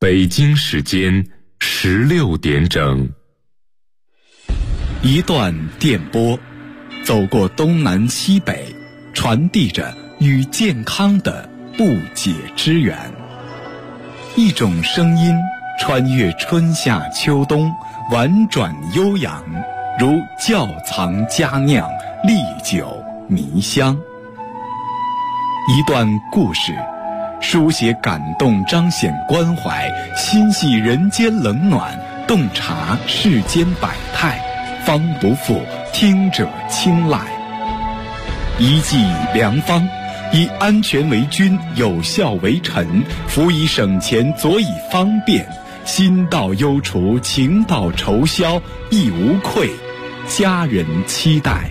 北京时间16点整。 一段电波，走过东南西北，传递着与健康的不解之缘。一种声音穿越春夏秋冬，婉转悠扬，如窖藏佳酿，历久弥香。一段故事，书写感动，彰显关怀，心系人间冷暖，洞察世间百态，方不负听者青睐。一剂良方，以安全为君，有效为臣，辅以省钱，佐以方便，心到忧除，情到愁消，亦无愧，家人期待。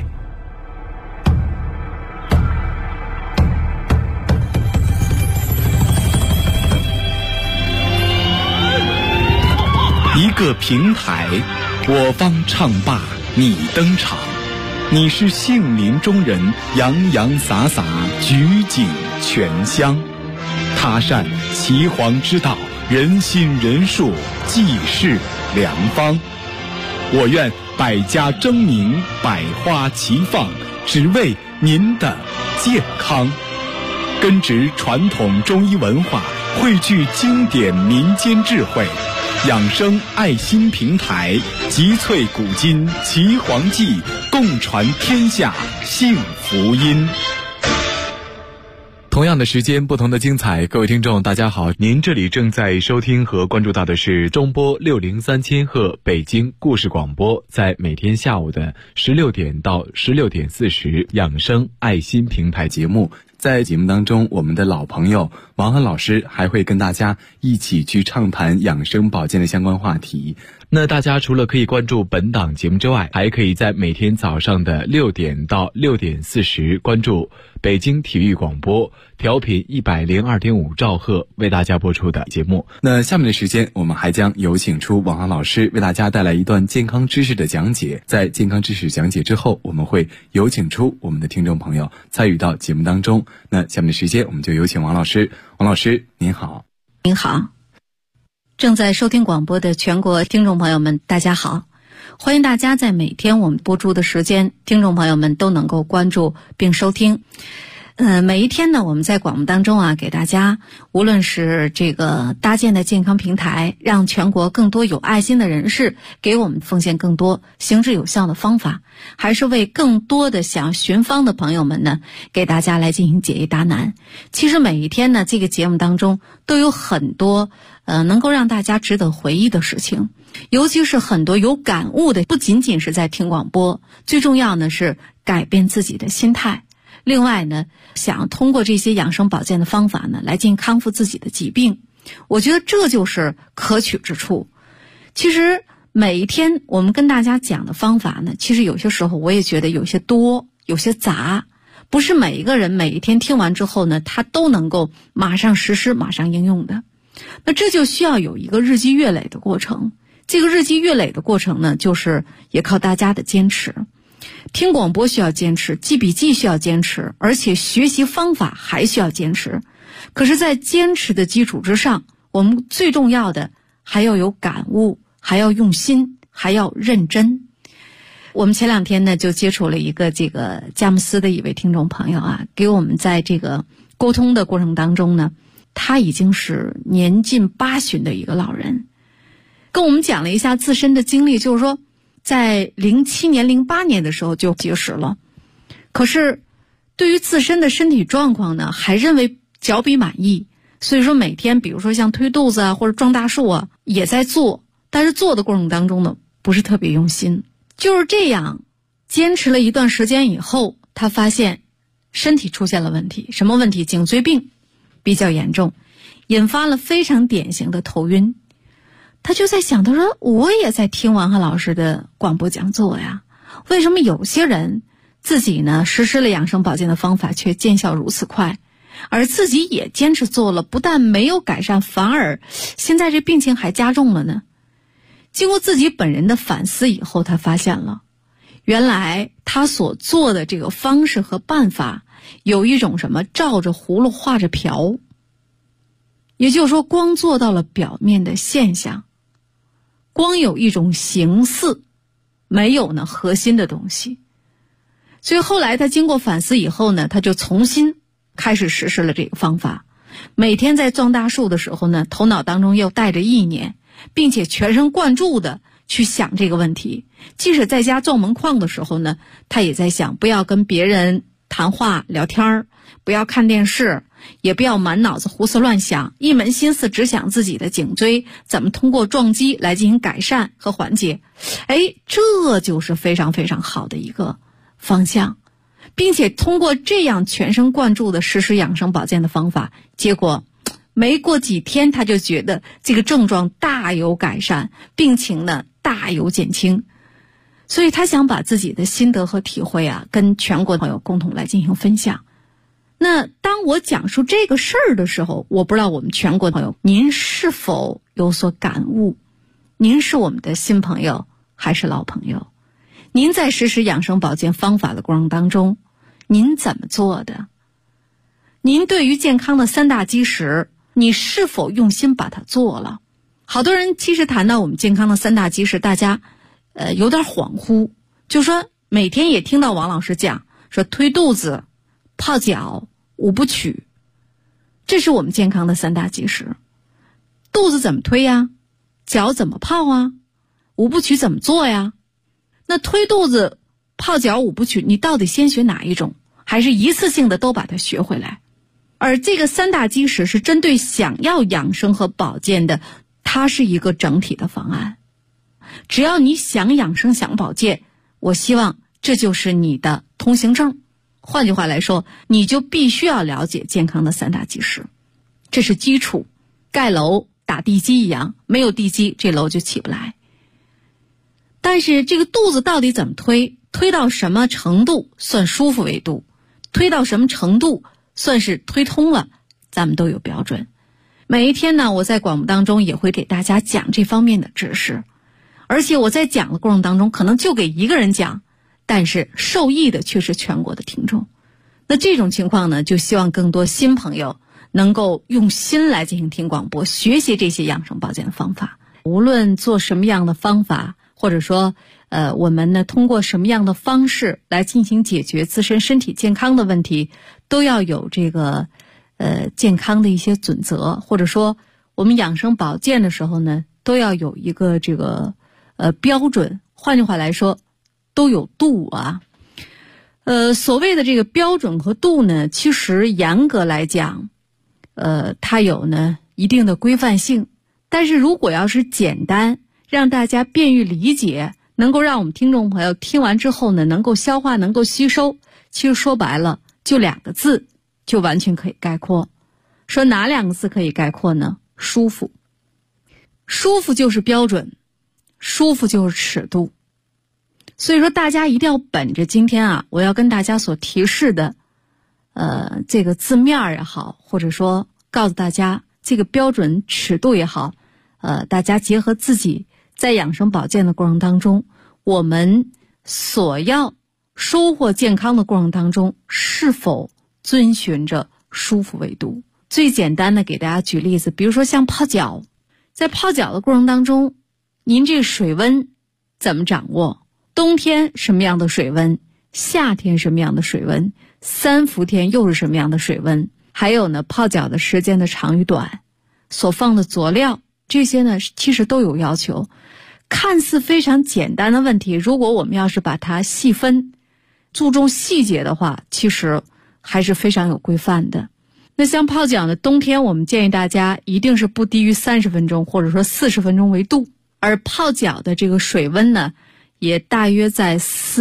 一个平台，我方唱罢你登场，你是杏林中人，洋洋洒洒，举景全香。他善岐黄之道，人心人术，济世良方。我愿百家争鸣，百花齐放，只为您的健康。根植传统中医文化，汇聚经典民间智慧，养生爱心平台，集萃古今岐黄记，共传天下幸福音。同样的时间，不同的精彩。各位听众大家好，您这里正在收听和关注到的是中波603千赫北京故事广播，在每天下午的16点到16点40养生爱心平台节目。在节目当中，我们的老朋友王涵老师还会跟大家一起去畅谈养生保健的相关话题。那大家除了可以关注本档节目之外，还可以在每天早上的6点到6点40关注北京体育广播调频102.5兆赫为大家播出的节目。那下面的时间，我们还将有请出王涵老师为大家带来一段健康知识的讲解。在健康知识讲解之后，我们会有请出我们的听众朋友参与到节目当中。那下面的时间，我们就有请王老师。王老师您好。 您好，正在收听广播的全国听众朋友们大家好，欢迎大家在每天我们播出的时间，听众朋友们都能够关注并收听。每一天呢，我们在广播当中给大家无论是这个搭建的健康平台，让全国更多有爱心的人士给我们奉献更多行之有效的方法，还是为更多的想要寻方的朋友们呢，给大家来进行解疑答难。其实每一天呢，这个节目当中都有很多能够让大家值得回忆的事情，尤其是很多有感悟的，不仅仅是在听广播，最重要呢是改变自己的心态。另外呢，想通过这些养生保健的方法呢，来进行康复自己的疾病，我觉得这就是可取之处。其实每一天我们跟大家讲的方法呢，其实有些时候我也觉得有些多，有些杂，不是每一个人每一天听完之后呢，他都能够马上实施马上应用的。那这就需要有一个日积月累的过程，这个日积月累的过程呢，就是也靠大家的坚持。听广播需要坚持，记笔记需要坚持，而且学习方法还需要坚持。可是在坚持的基础之上，我们最重要的还要有感悟，还要用心，还要认真。我们前2天呢就接触了一个这个佳木斯的一位听众朋友给我们在这个沟通的过程当中呢，他已经是年近80的一个老人，跟我们讲了一下自身的经历，就是说在07年08年的时候就结石了，可是对于自身的身体状况呢，还认为较比满意，所以说每天比如说像推肚子或者撞大树也在做，但是做的过程当中呢不是特别用心。就是这样坚持了一段时间以后，他发现身体出现了问题。什么问题？颈椎病比较严重，引发了非常典型的头晕。他就在想，他说我也在听王涵老师的广播讲座呀，为什么有些人自己呢实施了养生保健的方法却见效如此快，而自己也坚持做了，不但没有改善，反而现在这病情还加重了呢？经过自己本人的反思以后，他发现了原来他所做的这个方式和办法有一种什么照着葫芦画着瓢。 也就是说，光做到了表面的现象，光有一种形似，没有呢核心的东西。所以后来他经过反思以后呢，他就重新开始实施了这个方法。每天在撞大树的时候呢，头脑当中又带着意念，并且全神贯注的去想这个问题。即使在家撞门框的时候呢，他也在想，不要跟别人谈话聊天，不要看电视，也不要满脑子胡思乱想，一门心思只想自己的颈椎怎么通过撞击来进行改善和缓解。这就是非常非常好的一个方向，并且通过这样全神贯注的实施养生保健的方法，结果没过几天他就觉得这个症状大有改善，病情呢大有减轻。所以他想把自己的心得和体会跟全国朋友共同来进行分享。那当我讲述这个事儿的时候，我不知道我们全国朋友您是否有所感悟？您是我们的新朋友还是老朋友？您在实施养生保健方法的过程当中，您怎么做的？您对于健康的3大基石，你是否用心把它做了？好多人其实谈到我们健康的3大基石，大家有点恍惚，就说每天也听到王老师讲说推肚子、泡脚、5不取，这是我们健康的3大基石。肚子怎么推呀？脚怎么泡啊？5不取怎么做呀？那推肚子、泡脚、5不取，你到底先学哪一种？还是一次性的都把它学回来？而这个3大基石是针对想要养生和保健的，它是一个整体的方案。只要你想养生想保健，我希望这就是你的通行证。换句话来说，你就必须要了解健康的3大基石，这是基础。盖楼打地基一样，没有地基这楼就起不来。但是这个肚子到底怎么推，推到什么程度算舒服为度，推到什么程度算是推通了，咱们都有标准。每一天呢，我在广播当中也会给大家讲这方面的知识，而且我在讲的过程当中可能就给一个人讲，但是受益的却是全国的听众。那这种情况呢，就希望更多新朋友能够用心来进行听广播，学习这些养生保健的方法。无论做什么样的方法，或者说我们呢通过什么样的方式来进行解决自身身体健康的问题，都要有这个健康的一些准则，或者说我们养生保健的时候呢，都要有一个这个标准。换句话来说，都有度啊。所谓的这个标准和度呢，其实严格来讲，它有呢一定的规范性。但是如果要是简单，让大家便于理解，能够让我们听众朋友听完之后呢，能够消化，能够吸收，其实说白了就2个字，就完全可以概括。说哪2个字可以概括呢？舒服。舒服就是标准，舒服就是尺度。所以说大家一定要本着今天我要跟大家所提示的这个字面也好，或者说告诉大家这个标准尺度也好，大家结合自己在养生保健的过程当中，我们所要收获健康的过程当中，是否遵循着舒服为度。最简单的给大家举例子，比如说像泡脚，在泡脚的过程当中，您这个水温怎么掌握？冬天什么样的水温，夏天什么样的水温，3伏天又是什么样的水温，还有呢泡脚的时间的长与短，所放的佐料，这些呢其实都有要求。看似非常简单的问题，如果我们要是把它细分，注重细节的话，其实还是非常有规范的。那像泡脚呢，冬天我们建议大家一定是不低于30分钟，或者说40分钟为度。而泡脚的这个水温呢，也大约在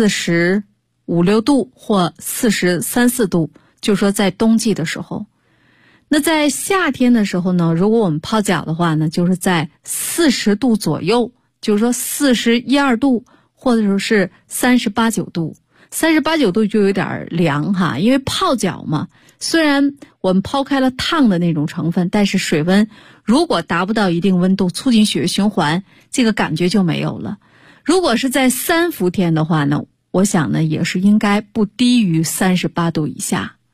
45、6度或43、4度，就是说在冬季的时候。那在夏天的时候呢，如果我们泡脚的话呢，就是在40度左右，就是说41、2度，或者说是38、9度。38、9度就有点凉哈，因为泡脚嘛，虽然我们抛开了烫的那种成分，但是水温如果达不到一定温度，促进血液循环，这个感觉就没有了。如果是在3伏天的话呢，我想呢也是应该不低于38度以下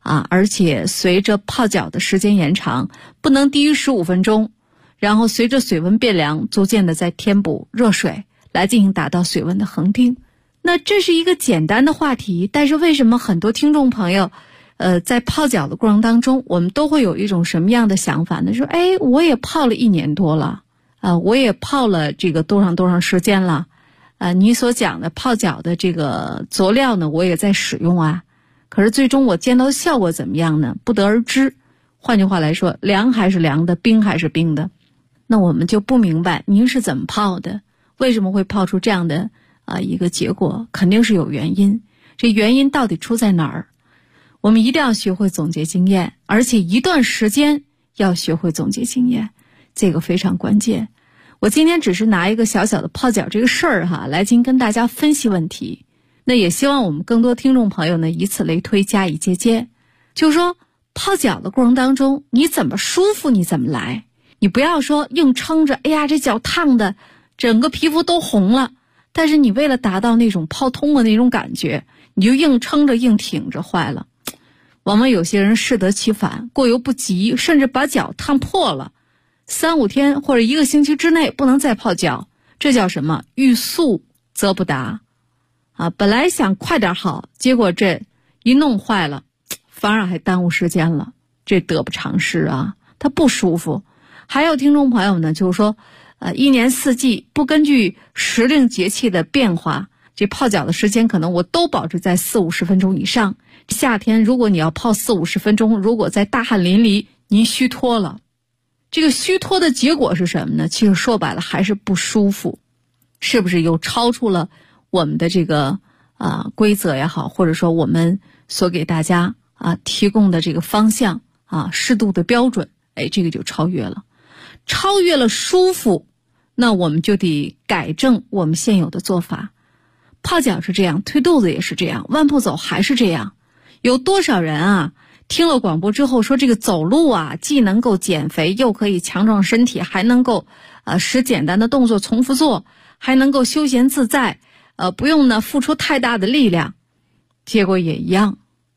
而且随着泡脚的时间延长，不能低于15分钟，然后随着水温变凉，逐渐的再添补热水来进行达到水温的恒定。那这是一个简单的话题，但是为什么很多听众朋友在泡脚的过程当中，我们都会有一种什么样的想法呢？说我也泡了1年多了，我也泡了这个多长时间了，你所讲的泡脚的这个佐料呢，我也在使用啊，可是最终我见到的效果怎么样呢？不得而知。换句话来说，凉还是凉的，冰还是冰的，那我们就不明白您是怎么泡的，为什么会泡出这样的一个结果，肯定是有原因。这原因到底出在哪儿？我们一定要学会总结经验，而且一段时间要学会总结经验，这个非常关键。我今天只是拿一个小小的泡脚这个事儿来进行跟大家分析问题。那也希望我们更多听众朋友呢，以此类推，加以借鉴。就是说泡脚的过程当中，你怎么舒服你怎么来，你不要说硬撑着，这脚烫的整个皮肤都红了，但是你为了达到那种泡通的那种感觉，你就硬撑着硬挺着，坏了。往往有些人适得其反，过犹不及，甚至把脚烫破了，3、5天或者1个星期之内不能再泡脚，这叫什么？欲速则不达本来想快点好，结果这一弄坏了，反而还耽误时间了，这得不偿失它不舒服。还有听众朋友呢，就是说1年4季不根据时令节气的变化，这泡脚的时间可能我都保持在40、50分钟以上。夏天如果你要泡40、50分钟，如果在大汗淋漓，您虚脱了，这个虚脱的结果是什么呢？其实说白了还是不舒服，是不是又超出了我们的这个规则也好，或者说我们所给大家提供的这个方向适度的标准，这个就超越了舒服，那我们就得改正我们现有的做法。泡脚是这样，推肚子也是这样，弯步走还是这样。有多少人听了广播之后说这个走路既能够减肥，又可以强壮身体，还能够使简单的动作重复做，还能够休闲自在，不用呢付出太大的力量，结果也一样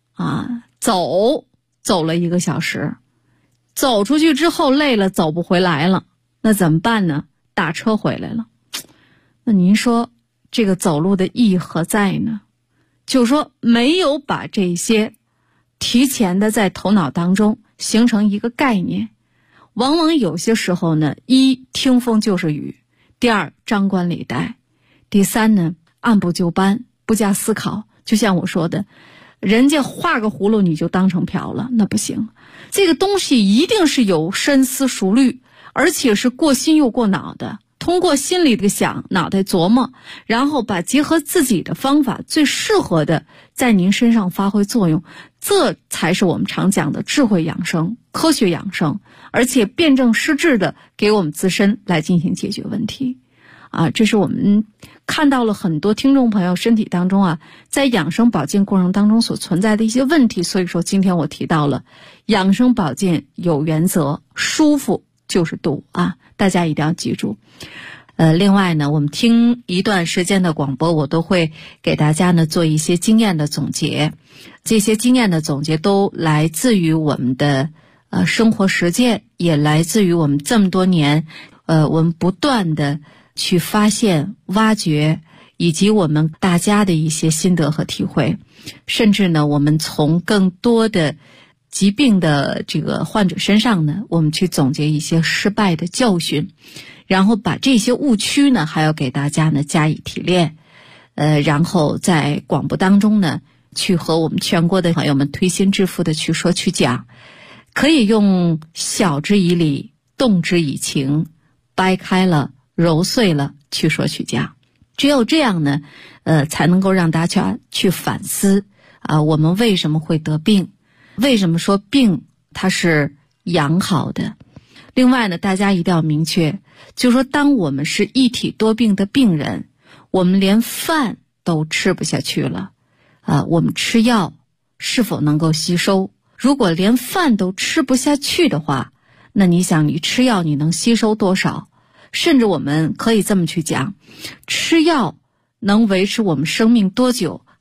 走了1个小时，走出去之后累了，走不回来了，那怎么办呢？打车回来了。那您说这个走路的意义何在呢？就是说没有把这些提前的在头脑当中形成一个概念。往往有些时候呢，1听风就是雨，第2张冠李戴，第3呢按部就班，不加思考。就像我说的，人家画个葫芦你就当成瓢了，那不行。这个东西一定是有深思熟虑，而且是过心又过脑的，通过心里的想，脑袋琢磨，然后把结合自己的方法最适合的在您身上发挥作用，这才是我们常讲的智慧养生、科学养生，而且辩证施治的给我们自身来进行解决问题这是我们看到了很多听众朋友身体当中在养生保健过程当中所存在的一些问题。所以说今天我提到了养生保健有原则，舒服就是度大家一定要记住。另外呢，我们听一段时间的广播，我都会给大家呢做一些经验的总结，这些经验的总结都来自于我们的生活实践，也来自于我们这么多年我们不断的去发现、挖掘，以及我们大家的一些心得和体会，甚至呢我们从更多的疾病的这个患者身上呢，我们去总结一些失败的教训，然后把这些误区呢还要给大家呢加以提炼，然后在广播当中呢去和我们全国的朋友们推心置腹的去说去讲，可以用晓之以理，动之以情，掰开了揉碎了去说去讲。只有这样呢才能够让大家去反思我们为什么会得病，为什么说病它是养好的。另外呢，大家一定要明确，就是说当我们是一体多病的病人，我们连饭都吃不下去了我们吃药是否能够吸收？如果连饭都吃不下去的话，那你想你吃药你能吸收多少？甚至我们可以这么去讲，吃药能维持我们生命多久，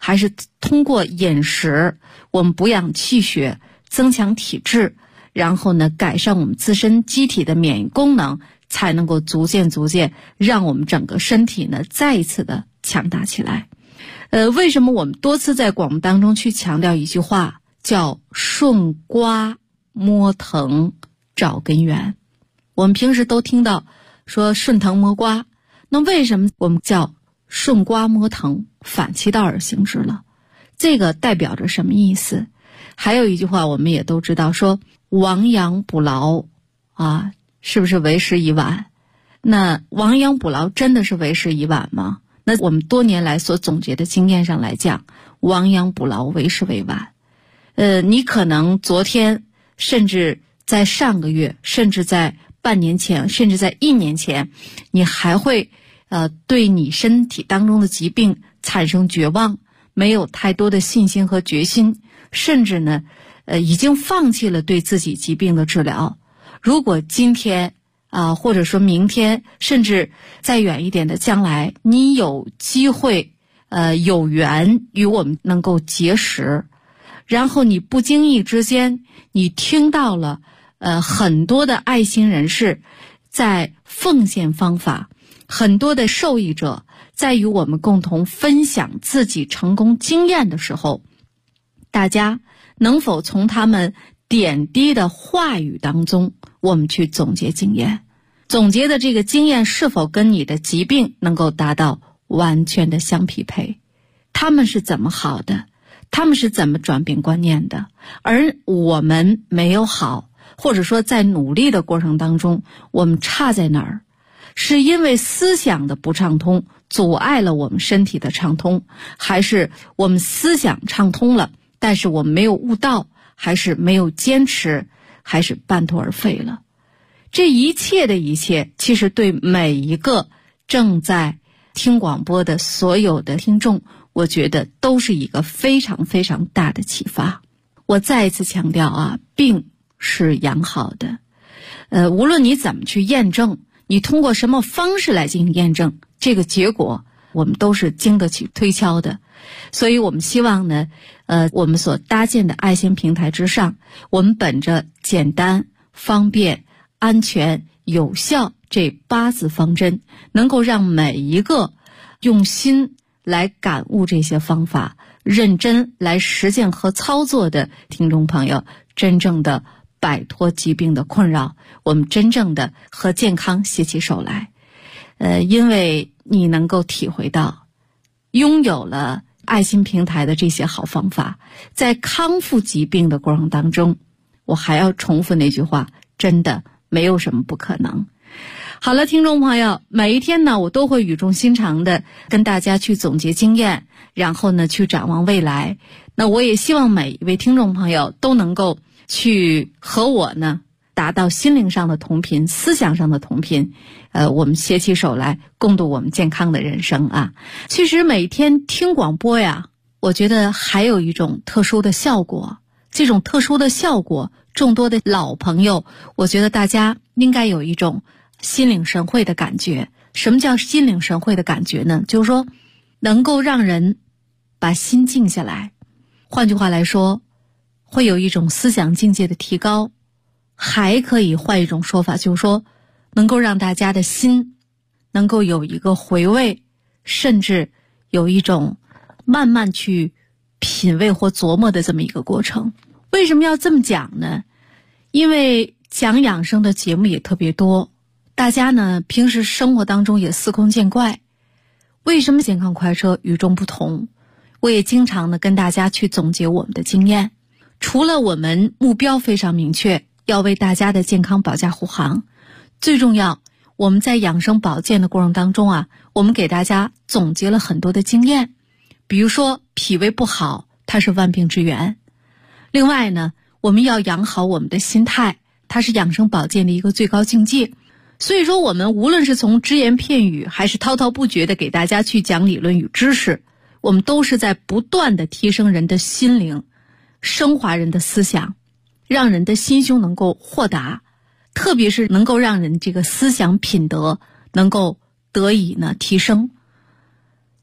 还是通过饮食，我们补养气血，增强体质，然后呢，改善我们自身机体的免疫功能，才能够逐渐让我们整个身体呢再一次的强大起来。为什么我们多次在广播当中去强调一句话，叫顺瓜摸藤找根源？我们平时都听到说顺藤摸瓜，那为什么我们叫顺瓜摸藤，反其道而行之了？这个代表着什么意思？还有一句话我们也都知道，说亡羊补牢啊，是不是为时已晚？那亡羊补牢真的是为时已晚吗？那我们多年来所总结的经验上来讲，亡羊补牢为时未晚。你可能昨天，甚至在上个月，甚至在半年前，甚至在1年前，你还会对你身体当中的疾病产生绝望，没有太多的信心和决心，甚至呢已经放弃了对自己疾病的治疗。如果今天或者说明天，甚至再远一点的将来，你有机会有缘与我们能够结识，然后你不经意之间你听到了很多的爱心人士在奉献方法，很多的受益者在与我们共同分享自己成功经验的时候，大家能否从他们点滴的话语当中，我们去总结经验，总结的这个经验是否跟你的疾病能够达到完全的相匹配？他们是怎么好的？他们是怎么转变观念的？而我们没有好，或者说在努力的过程当中，我们差在哪儿？是因为思想的不畅通阻碍了我们身体的畅通，还是我们思想畅通了，但是我们没有悟道，还是没有坚持，还是半途而废了？这一切的一切，其实对每一个正在听广播的所有的听众，我觉得都是一个非常非常大的启发。我再一次强调病是养好的，无论你怎么去验证，你通过什么方式来进行验证，这个结果我们都是经得起推敲的。所以我们希望呢，我们所搭建的爱心平台之上，我们本着简单、方便、安全、有效这8字方针，能够让每一个用心来感悟这些方法，认真来实践和操作的听众朋友，真正的摆脱疾病的困扰，我们真正的和健康携起手来。因为你能够体会到，拥有了爱心平台的这些好方法，在康复疾病的过程当中，我还要重复那句话，真的没有什么不可能。好了，听众朋友，每一天呢，我都会语重心长的跟大家去总结经验，然后呢去展望未来。那我也希望每一位听众朋友都能够去和我呢达到心灵上的同频，思想上的同频，我们携起手来共度我们健康的人生啊。其实每天听广播呀，我觉得还有一种特殊的效果，这种特殊的效果，众多的老朋友，我觉得大家应该有一种心领神会的感觉。什么叫心领神会的感觉呢？就是说能够让人把心静下来，换句话来说，会有一种思想境界的提高，还可以换一种说法，就是说能够让大家的心能够有一个回味，甚至有一种慢慢去品味或琢磨的这么一个过程。为什么要这么讲呢？因为讲养生的节目也特别多，大家呢平时生活当中也司空见惯。为什么健康快车与众不同？我也经常的跟大家去总结我们的经验。除了我们目标非常明确，要为大家的健康保驾护航，最重要，我们在养生保健的过程当中我们给大家总结了很多的经验。比如说脾胃不好，它是万病之源。另外呢，我们要养好我们的心态，它是养生保健的一个最高境界。所以说我们无论是从只言片语，还是滔滔不绝的给大家去讲理论与知识，我们都是在不断的提升人的心灵，升华人的思想，让人的心胸能够豁达，特别是能够让人这个思想品德能够得以呢提升。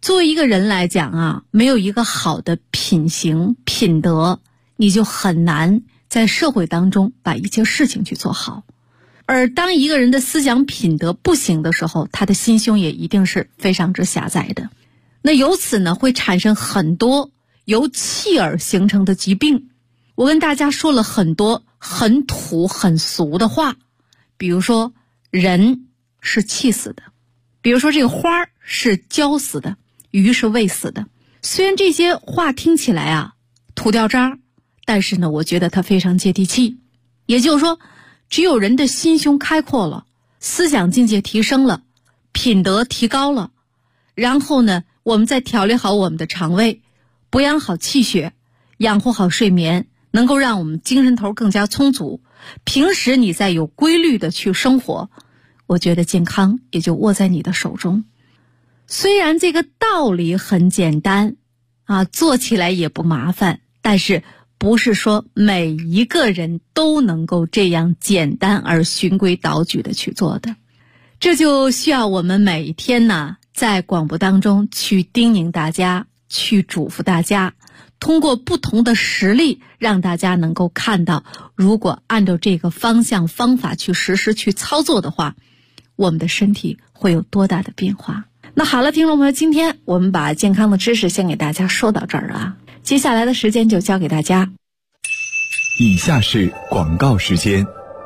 作为一个人来讲啊，没有一个好的品行品德，你就很难在社会当中把一切事情去做好。而当一个人的思想品德不行的时候，他的心胸也一定是非常之狭窄的。那由此呢，会产生很多由气而形成的疾病。我跟大家说了很多很土很俗的话，比如说人是气死的，比如说这个花是浇死的，鱼是喂死的。虽然这些话听起来啊土掉渣，但是呢，我觉得它非常接地气。也就是说，只有人的心胸开阔了，思想境界提升了，品德提高了，然后呢，我们再调理好我们的肠胃，补养好气血，养护好睡眠，能够让我们精神头更加充足。平时你再有规律的去生活，我觉得健康也就握在你的手中。虽然这个道理很简单啊，做起来也不麻烦，但是不是说每一个人都能够这样简单而循规蹈矩的去做的。这就需要我们每天呢，在广播当中去叮咛大家，去嘱咐大家，通过不同的实例，让大家能够看到，如果按照这个方向方法去实施去操作的话，我们的身体会有多大的变化。那好了，听众朋友，今天我们把健康的知识先给大家说到这儿啊，接下来的时间就交给大家。 以下是广告时间。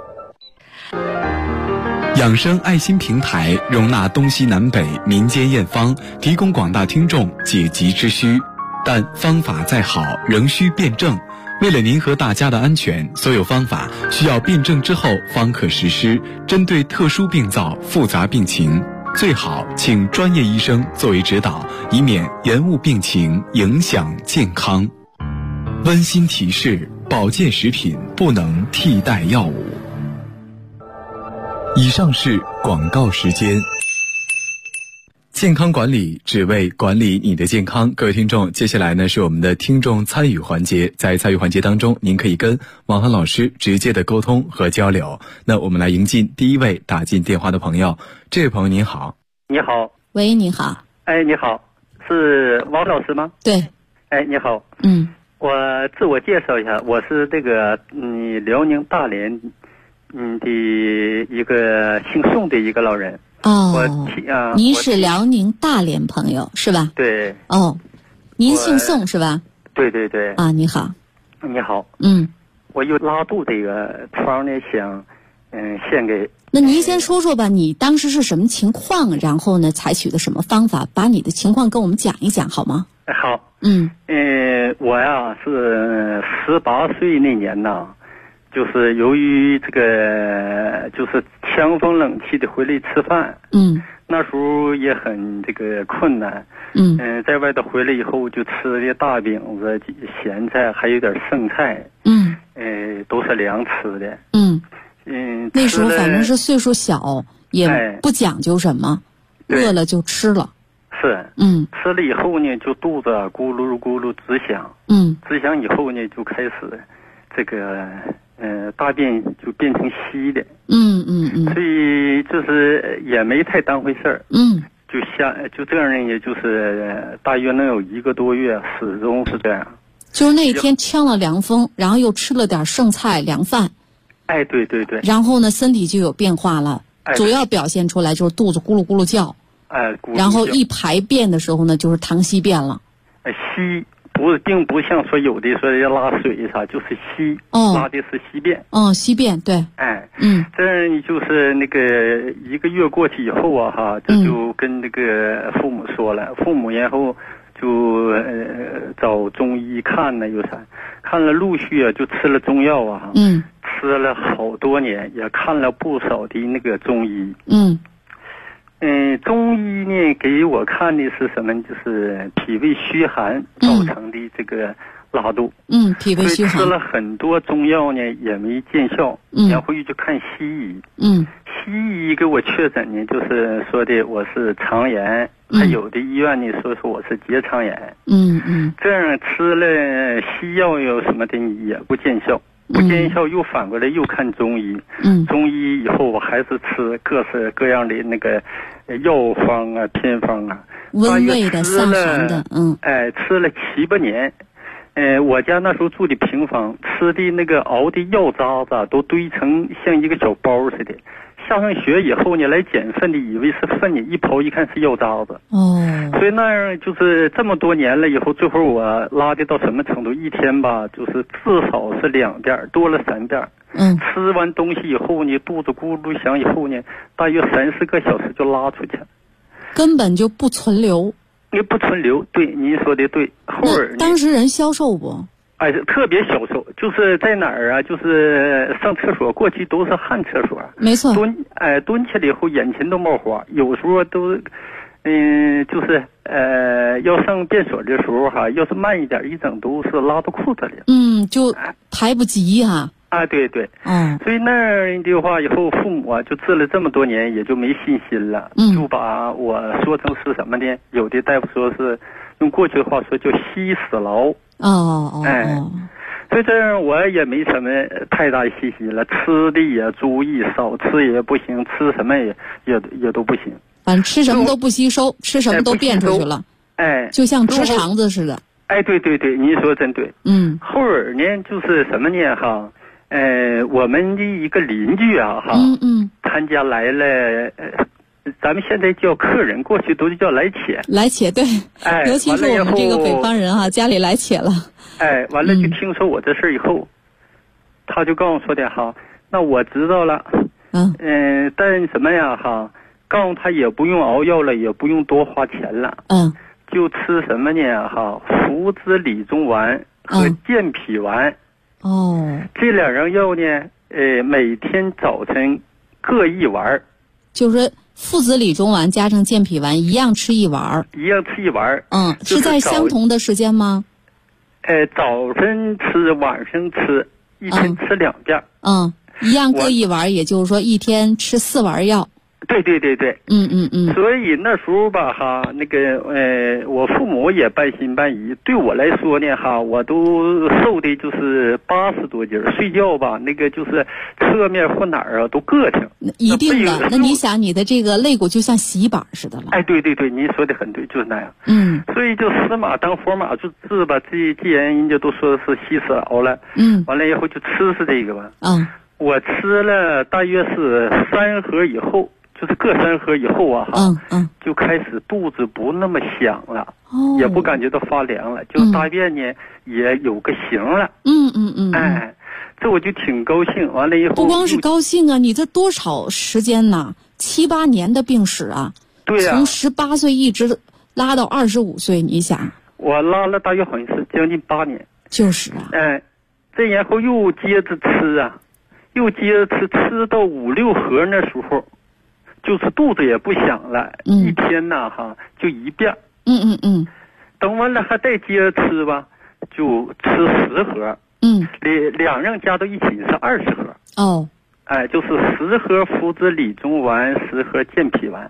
养生爱心平台容纳东西南北民间验方，提供广大听众解急之需，但方法再好仍需辩证。为了您和大家的安全，所有方法需要辩证之后方可实施，针对特殊病灶、复杂病情，最好请专业医生作为指导，以免延误病情，影响健康。温馨提示：保健食品不能替代药物。以上是广告时间。健康管理只为管理你的健康。各位听众，接下来呢是我们的听众参与环节。在参与环节当中，您可以跟王涵老师直接的沟通和交流。那我们来迎进第一位打进电话的朋友。这位朋友您好。 你好。 喂，你好。 哎，你好，是王老师吗？ 对。 哎，你好。我自我介绍一下，我是这个辽宁大连的一个姓宋的一个老人。 您是辽宁大连朋友是吧？ 对。 您姓宋是吧？ 对对对。 啊，你好。 你好。我有拉肚这个方呢，想献给。 那您先说说吧，你当时是什么情况，然后呢采取的什么方法，把你的情况跟我们讲一讲好吗？ 好。我呀是18岁那年呢，就是由于这个就是强风冷气的回来吃饭，那时候也很这个困难，在外头回来以后就吃的大饼子、咸菜，还有点剩菜，都是凉吃的， 那时候反正是岁数小，也不讲究什么，饿了就吃了。 是，吃了以后呢，就肚子咕噜咕噜直响，直响以后呢，就开始这个大便就变成稀的，所以就是也没太当回事儿，就这样呢，也就是大约能有1个多月，始终是这样。 就是那一天呛了凉风，然后又吃了点剩菜凉饭， 对对对， 然后呢，身体就有变化了，主要表现出来就是肚子咕噜咕噜叫。然后一排便的时候呢，就是溏稀便了。 稀并不像说有的说要拉水啥，就是稀，拉的是稀便。 稀便，对。 这样就是那个1个月过去以后啊，这就跟那个父母说了，父母然后就找中医看呢，有啥看了，陆续就吃了中药啊，吃了好多年，也看了不少的那个中医。中医呢给我看的是什么？就是脾胃虚寒造成的这个拉肚。脾胃虚寒。吃了很多中药呢，也没见效。然后又去看西医。西医给我确诊呢，就是说的我是肠炎，还有的医院呢说我是结肠炎。这样吃了西药有什么的也不见效。不见效，又反过来又看中医。中医以后我还是吃各式各样的那个药方啊、偏方啊， 温胃的、散寒的， 吃了7、8年。我家那时候住的平房，吃的那个熬的药渣子都堆成像一个小包似的。下上学以后呢，来捡粪的以为是粪呢，一刨一看是药渣子。所以那样就是这么多年了以后，最后我拉的到什么程度？一天吧，就是至少是2遍，多了3遍。吃完东西以后呢，肚子咕噜响以后呢，大约3、4个小时就拉出去， 根本就不存留。 不存留，对，您说的对。后儿当时人消瘦不？ 特别消瘦，就是在哪儿啊？就是上厕所过去都是旱厕所， 没错。 蹲起来以后眼前都冒花，有时候都，就是要上便所的时候哈，要是慢一点，一整都是拉到裤子里。 就排不及哈。 对对。所以那样的话，以后父母就治了这么多年，也就没信心了，就把我说成是什么呢？有的大夫说是用过去的话说叫稀死劳。所以这样我也没什么太大信心了，吃的也注意，少吃也不行，吃什么也都不行。 反正吃什么都不吸收，吃什么都变出去了。就像吃肠子似的。 对对对，您说真对。后儿呢，就是什么呢哈？我们的一个邻居啊哈，他家来了，咱们现在叫客人，过去都叫来且。 来且对，尤其是我们这个北方人哈，家里来且了。 完了就听说我这事以后，他就告诉我说的哈，那我知道了。但什么呀哈，告诉他也不用熬药了，也不用多花钱了。就吃什么呢哈？附子理中丸和健脾丸。这2样药呢，每天早晨各1丸。就是附子理中丸加上健脾丸一样吃1丸。是在相同的时间吗？ 早晨吃，晚上吃，一天吃2遍。 一样各1丸，也就是说一天吃4丸药。 对对对对。所以那时候吧哈，那个我父母也半信半疑。对我来说呢哈，我都瘦的就是80多斤，睡觉吧那个就是侧面或哪儿啊都硌挺。 一定的，那你想你的这个肋骨就像洗衣板似的了。 对对对，您说的很对，就是那样。所以就死马当活马就治吧。既然人家都说是稀死劳了，完了以后就吃这个吧。我吃了大约是3盒以后。就是各3盒以后啊哈，就开始肚子不那么响了，也不感觉到发凉了，就大便呢也有个形了。这我就挺高兴。完了以后不光是高兴啊，你这多少时间呢？7、8年的病史啊。 对呀。 从18岁一直拉到25岁，你想？ 我拉了大约好像是将近8年。 就是啊。 这然后又接着吃啊，吃到5、6盒那时候。就是肚子也不响了，一天呢哈就1遍。等完了还再接着吃吧，就吃10盒。2样加到一起是20盒。就是10盒附子理中丸，10盒健脾丸。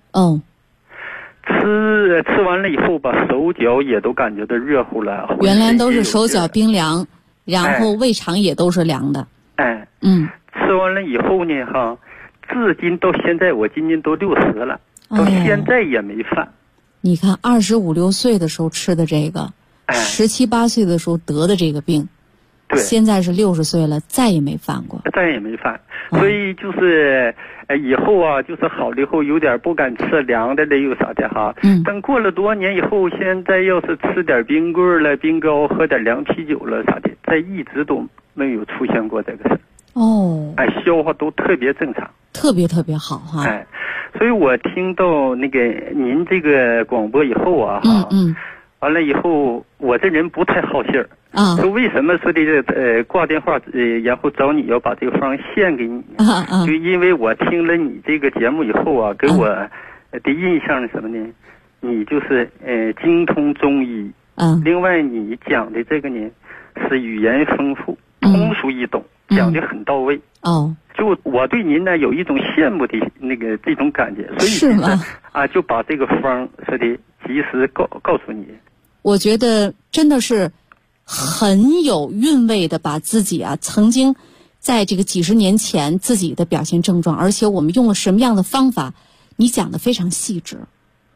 吃完了以后吧，手脚也都感觉到热乎了。 原来都是手脚冰凉，然后胃肠也都是凉的。 吃完了以后呢哈。至今到现在，我今年都60了，到现在也没犯。 你看，25、26岁的时候吃的这个，17、18岁的时候得的这个病，现在是60岁了，再也没犯过。 再也没犯，所以就是以后啊，就是好了以后有点不敢吃凉的了，又啥的哈。等过了多年以后，现在要是吃点冰棍了、冰糕，喝点凉啤酒了啥的，再一直都没有出现过这个事。消化都特别正常。 特别特别好哈。 所以我听到那个您这个广播以后啊完了以后我这人不太好信儿说为什么说的挂电话然后找你要把这个方献给你就因为我听了你这个节目以后啊给我的印象是什么呢？你就是精通中医另外你讲的这个呢是语言丰富通俗易懂讲的很到位就我对您呢有一种羡慕的那个这种感觉，所以是吗？ 就把这个方说的及时告诉你。 我觉得真的是很有韵味的，把自己曾经在这个几十年前自己的表现症状，而且我们用了什么样的方法，你讲的非常细致。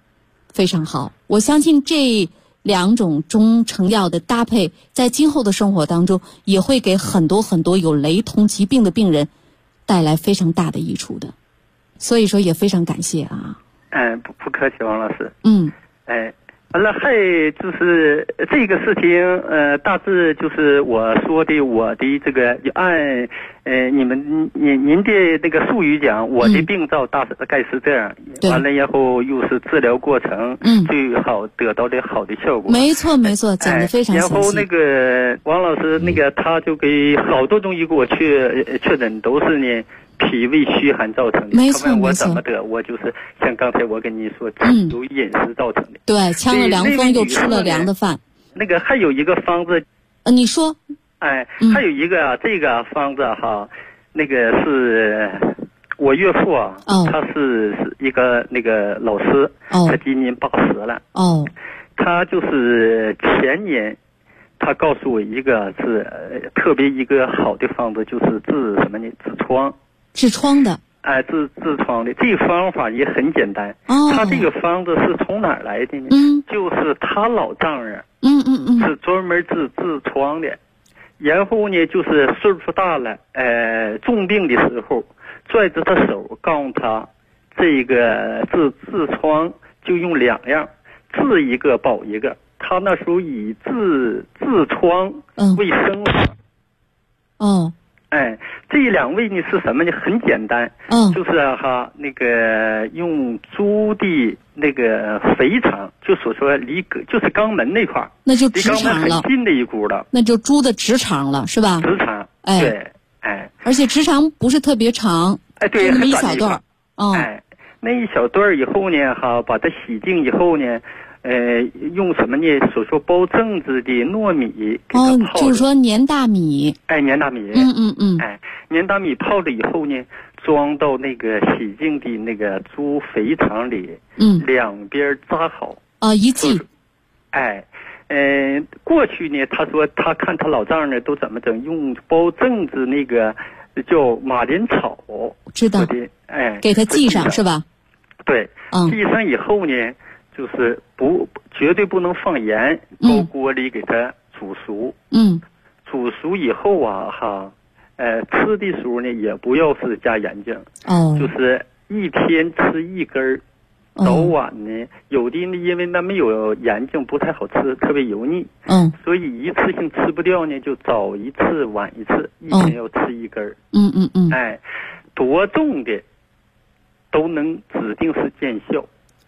非常好。我相信这2种中成药的搭配，在今后的生活当中，也会给很多很多有雷同疾病的病人带来非常大的益处的。所以说也非常感谢啊。 不客气，王老师。完了，还就是这个事情，大致就是我说的，我的这个按您的那个术语讲，我的病灶大概是这样，完了以后又是治疗过程，最好得到的好的效果。 没错，讲得非常详细。 然后那个王老师那个他就给好多中医给我确诊都是呢。脾胃虚寒造成的， 没错， 我怎么得？我就是像刚才我跟你说，由饮食造成的。 对，呛了凉风又吃了凉的饭。 那个还有一个方子， 你说？ 还有一个这个方子哈，那个是我岳父啊，他是一个那个老师，他今年80了。他就是前年，他告诉我一个是特别一个好的方子，就是治什么呢？治疮。 治疮的， 治疮的，这个方法也很简单。他这个方子是从哪儿来的呢？就是他老丈人，是专门治疮的。然后呢，就是岁数大了，重病的时候，拽着他手，告诉他，这个治疮就用2样，治一个保一个。他那时候以治疮为生活。这2味呢是什么呢？很简单，就是那个用猪的那个肥肠，就所说就是肛门那块， 那就直肠了， 离肛门很近的一股了， 那就猪的直肠了，是吧？ 直肠，对， 而且直肠不是特别长， 对， 就那么一小段， 那一小段以后呢，把它洗净以后呢。用什么呢？所说包粽子的糯米给它泡就是说粘大米。 粘大米。粘大米泡了以后呢，装到那个洗净的那个猪肥肠里，两边扎好。 一剂。 过去呢，他说他看他老丈人都怎么整，用包粽子那个叫马莲草。 知道。给它系上是吧？ 对。系上以后呢。就是绝对不能放盐，高锅里给它煮熟。煮熟以后吃的时候呢，也不要是加盐酱。就是一天吃1根儿，早晚呢，有的呢因为那没有盐酱不太好吃，特别油腻。所以一次性吃不掉呢，就早一次晚一次，一天要吃1根儿。多重的都能指定是见效。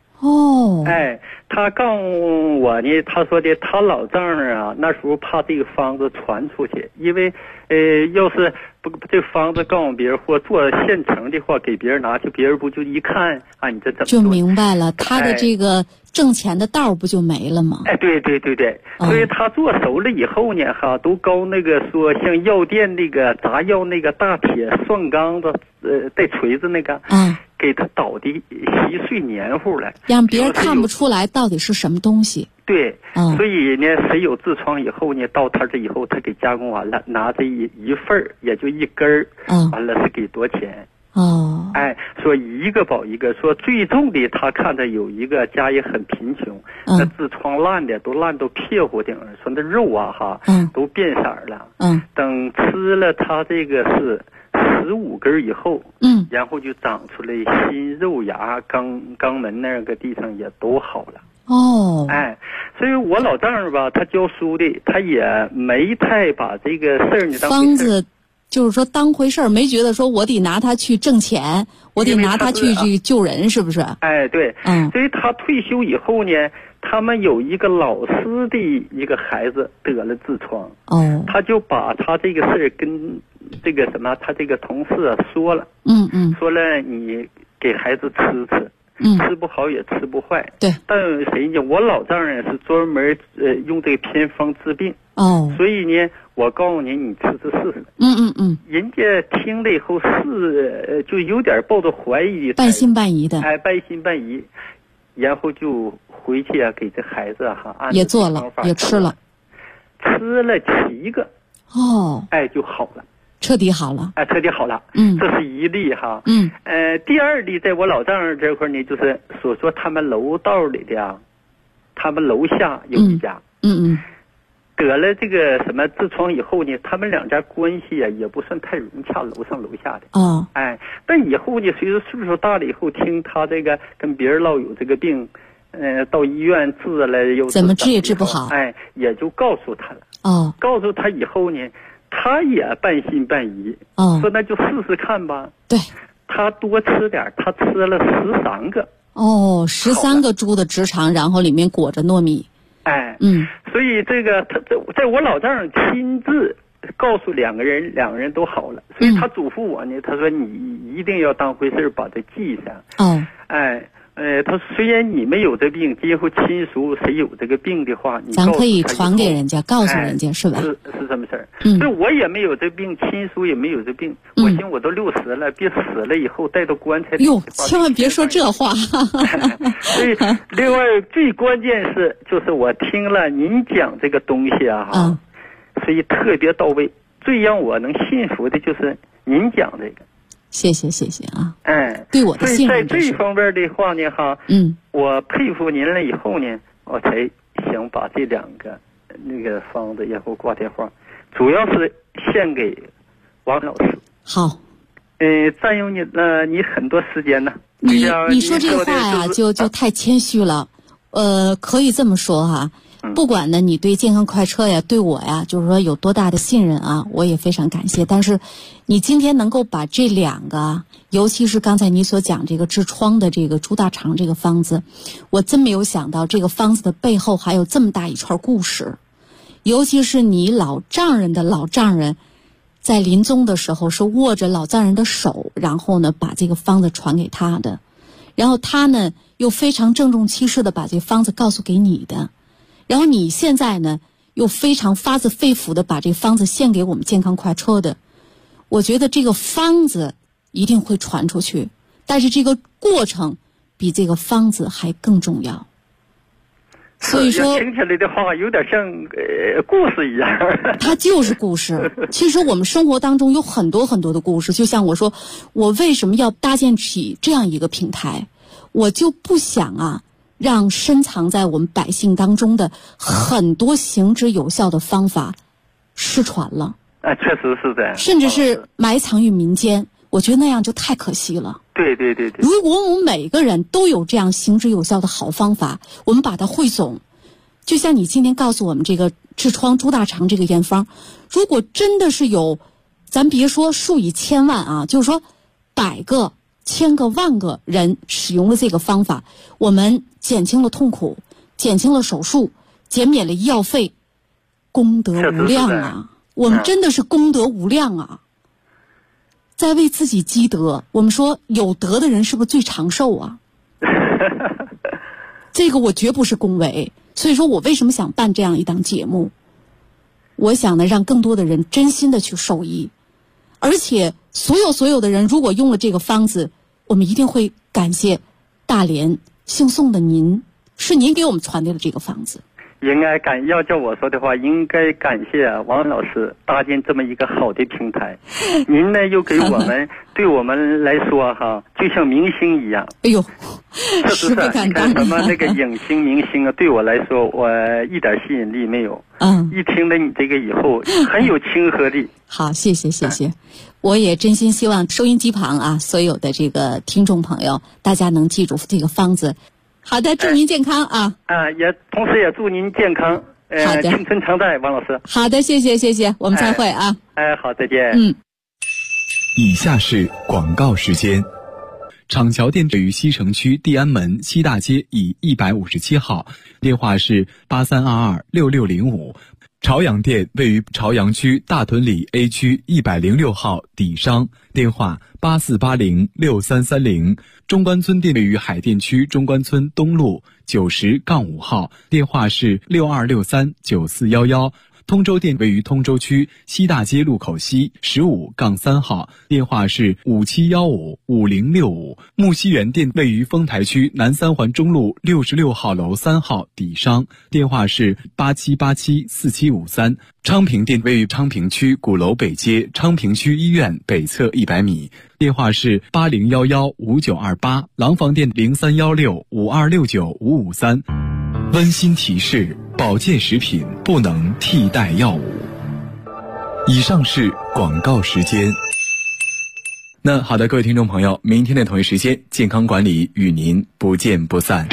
他告诉我呢，他说的他老丈人那时候怕这个方子传出去，因为要是这方子告诉别人或做现成的话，给别人拿去，别人不就一看你这怎么就明白了，他的这个挣钱的道不就没了吗？ 对，所以他做熟了以后呢，都高那个说像药店那个炸药那个大铁涮缸子，带锤子那个，给他捣的稀碎黏糊了， 让别人看不出来到底是什么东西。 对，所以呢，谁有痔疮以后呢，到他这以后，他给加工完了，拿这一份儿，也就1根儿，完了是给多钱。说一个保一个，说最重的他看着有一个家也很贫穷，那痔疮烂的都烂到屁股顶上，说那肉都变色了。等吃了他这个是15根以后，然后就长出来新肉芽，肛门那个地方也都好了。所以我老丈人吧，他教书的，他也没太把这个事儿呢当方子，就是说当回事儿，没觉得说我得拿它去挣钱，我得拿它去救人，是不是？ 对，所以他退休以后呢，他们有一个老师的一个孩子得了痔疮，他就把他这个事儿跟这个什么，他这个同事说了，说了你给孩子吃吃。吃不好也吃不坏。 对。 但谁呢？我老丈人是专门用这个偏方治病。所以呢，我告诉你，你吃试试。人家听了以后是就有点抱着怀疑的， 半信半疑的。 半信半疑，然后就回去给这孩子也做了，也吃了， 吃了7个。就好了。 彻底好了。 彻底好了。这是一例哈。第二例在我老丈人这块呢，就是所说他们楼道里的啊，他们楼下有一家。得了这个什么痔疮以后呢，他们两家关系啊也不算太融洽，楼上楼下的。但以后呢，随着岁数大了以后，听他这个跟别人唠有这个病，到医院治了又怎么治也治不好。 也就告诉他了。告诉他以后呢，他也半信半疑。说那就试试看吧。 对。 他多吃点，他吃了13个。 13个猪的直肠，然后里面裹着糯米。 所以这个他在我老丈人亲自告诉两个人都好了。所以他嘱咐我呢，他说你一定要当回事，把它记上。他说虽然你没有这病，今后亲属谁有这个病的话，你咱可以传给人家，告诉人家，是吧？ 是这么事儿。所以我也没有这病，亲属也没有这病。我寻我都60了，别死了以后带到棺材里。 千万别说这话。 所以另外最关键是，就是我听了您讲这个东西啊，所以特别到位。最让我能信服的就是您讲这个。 谢谢啊！对我的信任。 在这方面的话呢，我佩服您了以后呢，我才想把这2个那个方子然后挂电话，主要是献给王老师。 好。 占用你很多时间呢。 你说这个话呀，就太谦虚了。可以这么说哈。不管呢，你对健康快车呀，对我呀，就是说有多大的信任啊，我也非常感谢。但是，你今天能够把这2个，尤其是刚才你所讲这个痔疮的这个猪大肠这个方子，我真没有想到这个方子的背后还有这么大一串故事。尤其是你老丈人的老丈人，在临终的时候是握着老丈人的手，然后呢把这个方子传给他的，然后他呢又非常郑重其事的把这个方子告诉给你的。然后你现在呢，又非常发自肺腑的把这个方子献给我们健康快车的，我觉得这个方子一定会传出去，但是这个过程比这个方子还更重要。所以说， 听起来的话有点像故事一样。 它就是故事。其实我们生活当中有很多很多的故事，就像我说，我为什么要搭建起这样一个平台，我就不想让深藏在我们百姓当中的很多行之有效的方法失传了。 确实是的。 甚至是埋藏于民间，我觉得那样就太可惜了。 对。 如果我们每个人都有这样行之有效的好方法，我们把它汇总，就像你今天告诉我们这个痔疮猪大肠这个验方，如果真的是有，咱别说数以千万就是说100个、1000个、10000个人使用了这个方法，我们减轻了痛苦，减轻了手术，减免了医药费，功德无量啊！我们真的是功德无量啊！在为自己积德。我们说有德的人是不是最长寿啊？这个我绝不是恭维。所以说我为什么想办这样一档节目？我想呢，让更多的人真心的去受益，而且所有的人如果用了这个方子，我们一定会感谢大连姓宋的您，是您给我们传递了这个方子。 应该要叫我说的话，应该感谢王老师搭建这么一个好的平台。您呢又给我们对我们来说就像明星一样。 哎呦， 是不敢当。什么那个影星明星对我来说我一点吸引力没有。一听了你这个以后很有亲和力。 好，谢谢。我也真心希望收音机旁所有的这个听众朋友，大家能记住这个方子。好的，祝您健康也同时也祝您健康， 好的， 青春常在，王老师。 好的，谢谢，我们再会好，再见。 以下是广告时间。厂桥店位于西城区地安门西大街乙157号，电话是83226605。朝阳店位于朝阳区大屯里 A 区106号底商，电话84806330。中关村店位于海淀区中关村东路90-5号，电话是62639411。 通州店位于通州区西大街路口西15-3号，电话是57155065。木樨园店位于丰台区南三环中路66号楼3号底商，电话是87874753。昌平店位于昌平区鼓楼北街昌平区医院北侧100米，电话是80115928。廊坊店031652695553。温馨提示：保健食品不能替代药物。以上是广告时间。那好的，各位听众朋友，明天的同一时间，健康管理与您不见不散。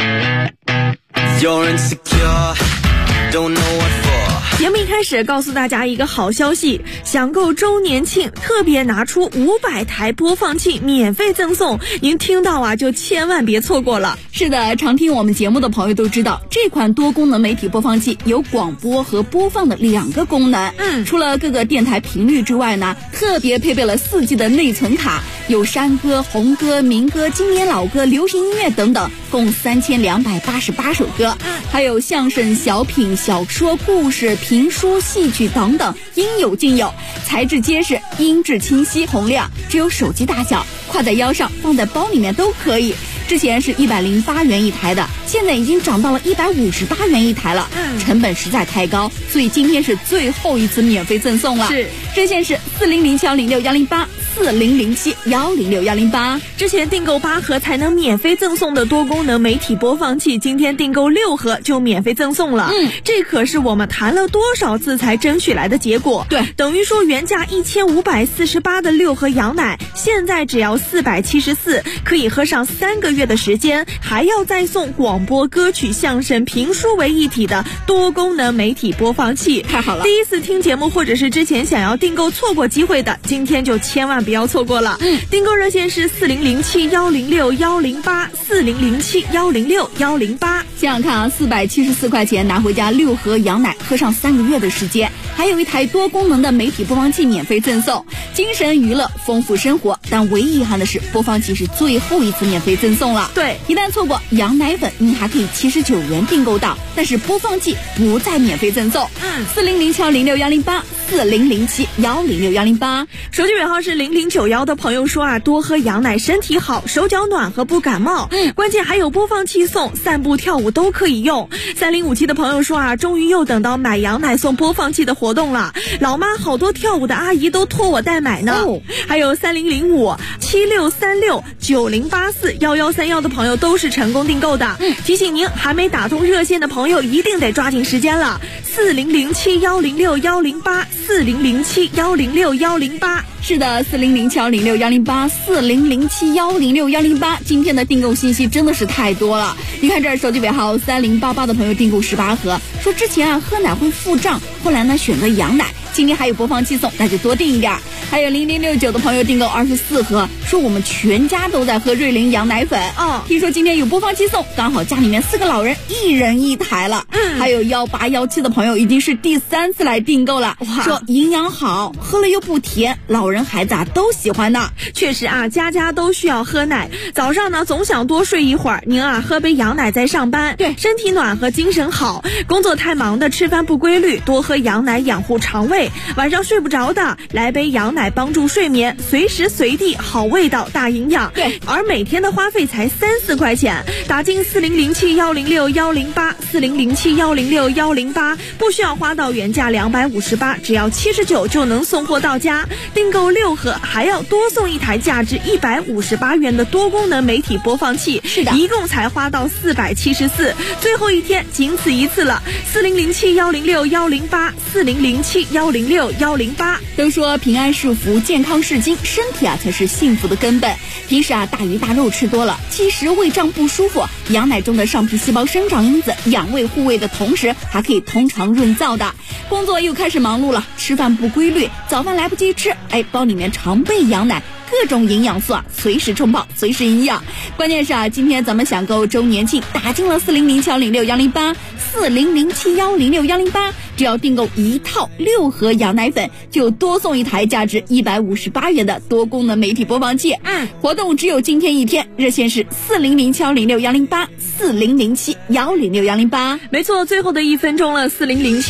节目一开始告诉大家一个好消息，享购周年庆特别拿出500台播放器免费赠送，您听到啊就千万别错过了。 是的，常听我们节目的朋友都知道，这款多功能媒体播放器有广播和播放的2个功能。除了各个电台频率之外呢，特别配备了4G 的内存卡，有山歌、红歌、民歌、经典老歌、流行音乐等等，共3288首歌，还有相声、小品、小说、故事、评书、戏曲等等，应有尽有。材质结实，音质清晰洪亮，只有手机大小，挎在腰上，放在包里面都可以。之前是108元一台的，现在已经涨到了158元一台了，成本实在太高，所以今天是最后一次免费赠送了。 是， 热线是4007106108，4007106108。 之前订购8盒才能免费赠送的多功能媒体播放器，今天订购6盒就免费赠送了。这可是我们谈了多少次才争取来的结果。 对， 等于说原价1548的6盒羊奶，现在只要474，可以喝上3个月的时间，还要再送广播、歌曲、相声、评书为一体的多功能媒体播放器。 太好了！ 第一次听节目或者是之前想要订购错过机会的，今天就千万不要错过了。订购热线是4007106108，4007106108。 想想看啊，474块钱拿回家6盒羊奶，喝上3个月的时间，还有一台多功能的媒体播放器免费赠送，精神娱乐，丰富生活。但唯一遗憾的是，播放器是最后一次免费赠送了。 对， 一旦错过，羊奶粉您还可以79元订购到，但是播放器不再免费赠送。4007106108，4007106108。 手机尾号是0091的朋友说啊，多喝羊奶身体好，手脚暖和不感冒。关键还有播放器送，散步跳舞都可以用。3057的朋友说啊，终于又等到买羊奶送播放器的活动了，老妈好多跳舞的阿姨都托我代买呢。还有3005763690841131的朋友都是成功订购的。提醒您还没打通热线的朋友一定得抓紧时间了，4007106108，4007106108。 是的，4007106108，4007106108。今天的订购信息真的是太多了。你看这儿手机尾号3088的朋友订购18盒，说之前啊喝奶会腹胀，后来呢选择羊奶，今天还有播放器送，那就多订一点。还有0069的朋友订购24盒，说我们全家都在喝瑞麟羊奶粉。听说今天有播放器送，刚好家里面4个老人1人1台了。还有1817的朋友已经是第3次来订购了，说营养好，喝了又不甜，老人孩子啊都喜欢的。 确实啊，家家都需要喝奶，早上呢总想多睡一会儿，您啊喝杯羊奶再上班， 对， 身体暖和精神好。工作太忙的，吃饭不规律，多喝羊奶养护肠胃。晚上睡不着的，来杯羊奶帮助睡眠，随时随地好味道大营养。 对， 而每天的花费才3-4块钱，打进4007106108，4007106108，不需要花到原价258，只要79就能送货到家。订购6盒还要多送一台价值158元的多功能媒体播放器。 是的， 一共才花到474，最后一天仅此一次了。4007106108，4007106108。 都说平安是福，健康是金，身体啊才是幸福的根本。平时啊大鱼大肉吃多了，其实胃胀不舒服，羊奶中的上皮细胞生长因子养胃护胃的同时，还可以通肠润燥的。工作又开始忙碌了，吃饭不规律，早饭来不及吃，包里面常备羊奶各种营养素啊，随时冲泡，随时营养。关键是啊，今天咱们享购周年庆，打进了4007108，4007106108108，只要订购1套6盒羊奶粉，就多送一台价值158元的多功能媒体播放器。活动只有今天一天，热线是4007108，40071061008。没错，最后的1分钟了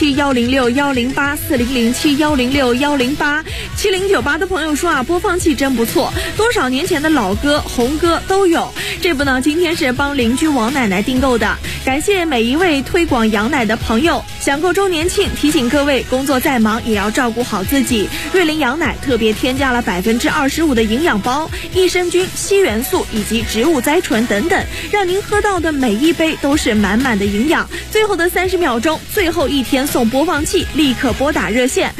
，40071061008，40071061008。7098的朋友说啊，播放器真不错，多少年前的老歌、红歌都有。这部呢，今天是帮邻居王奶奶订购的，感谢每一位推广羊奶的朋友。享购周年庆，提醒各位工作再忙也要照顾好自己。瑞麟羊奶特别添加了25%的营养包、益生菌、硒元素以及植物甾醇等等，让您喝到的每一杯都是满满的营养。最后的30秒钟，最后一天送播放器，立刻拨打热线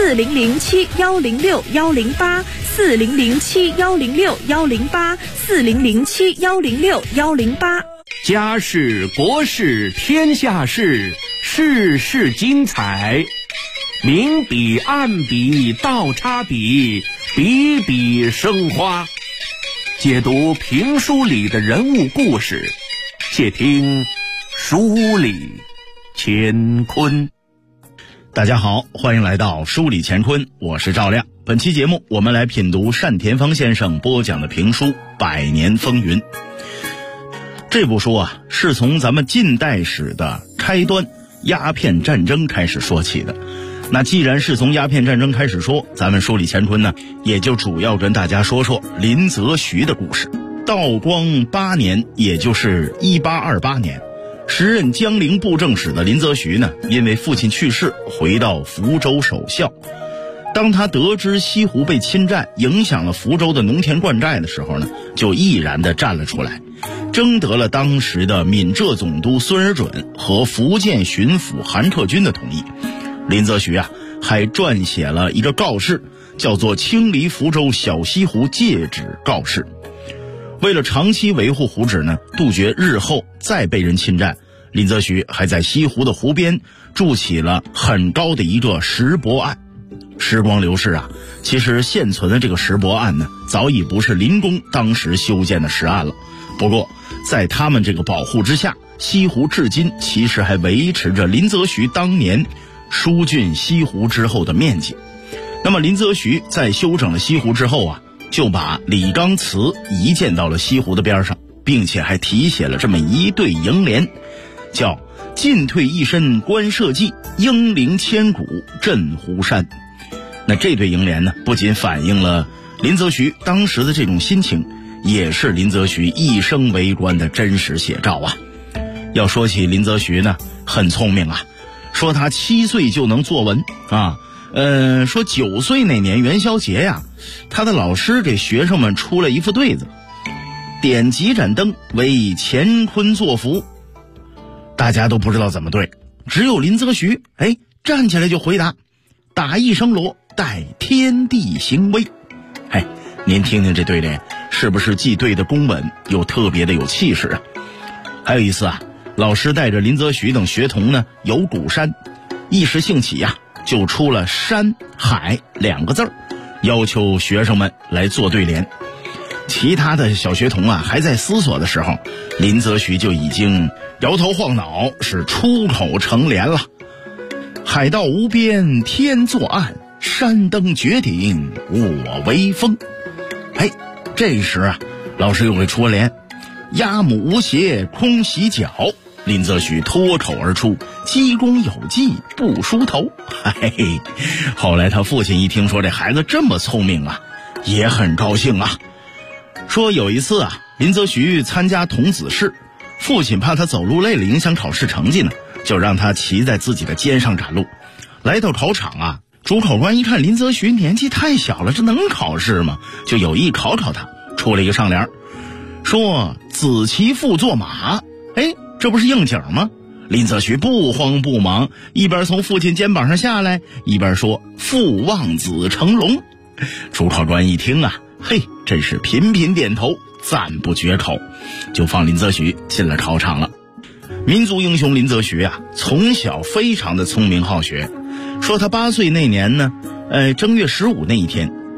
4007-106-108，4007-106-108，4007-106-108。 家事国事天下事，事事精彩，明笔暗笔倒插笔，笔笔生花。解读评书里的人物故事，且听书里乾坤。 大家好，欢迎来到书里乾坤，我是赵亮。本期节目我们来品读单田芳先生播讲的评书《百年风云》。这部书啊，是从咱们近代史的开端鸦片战争开始说起的。那既然是从鸦片战争开始说，咱们书里乾坤呢，也就主要跟大家说说林则徐的故事。道光8年，也就是1828年，时任江陵布政使的林则徐呢，因为父亲去世，回到福州守孝。当他得知西湖被侵占，影响了福州的农田灌溉的时候呢，就毅然地站了出来，征得了当时的闽浙总督孙尔准和福建巡抚韩克军的同意。林则徐啊，还撰写了一个告示，叫做《清理福州小西湖戒旨告示》。为了长期维护湖址呢，杜绝日后再被人侵占，林则徐还在西湖的湖边筑起了很高的一个石泊岸。时光流逝啊，其实现存的这个石泊岸呢，早已不是林公当时修建的石岸了。不过在他们这个保护之下，西湖至今其实还维持着林则徐当年疏浚西湖之后的面积。那么林则徐在修整了西湖之后啊，就把李纲祠移建到了西湖的边上，并且还题写了这么一对楹联，叫进退一身观社稷，英灵千古镇湖山。那这对楹联呢，不仅反映了林则徐当时的这种心情，也是林则徐一生为官的真实写照啊。要说起林则徐呢，很聪明啊，说他7岁就能作文啊，说9岁那年元宵节呀，他的老师给学生们出了一副对子，点几盏灯为乾坤作福。大家都不知道怎么对，只有林则徐站起来就回答，打一声锣，待天地行威。您听听这对联，是不是既对的公稳，又特别的有气势啊？还有一次啊，老师带着林则徐等学童呢游鼓山，一时兴起呀，就出了山海2个字，要求学生们来做对联。其他的小学童啊还在思索的时候，林则徐就已经摇头晃脑，是出口成联了。海道无边天作岸，山登绝顶我威风。这时啊，老师又给出联，鸭母无鞋空洗脚。林则徐脱口而出，鸡公有技不梳头。后来他父亲一听说这孩子这么聪明啊，也很高兴啊。说有一次啊，林则徐参加童子试，父亲怕他走路累了影响考试成绩呢，就让他骑在自己的肩上赶路。来到考场啊，主考官一看林则徐年纪太小了，这能考试吗？就有意考他，出了一个上联，说子骑父坐马。这不是应景吗？林则徐不慌不忙，一边从父亲肩膀上下来，一边说父望子成龙。主考官一听啊，真是频频点头，赞不绝口，就放林则徐进了考场了。民族英雄林则徐啊，从小非常的聪明好学。说他8岁那年呢，正月15那一天，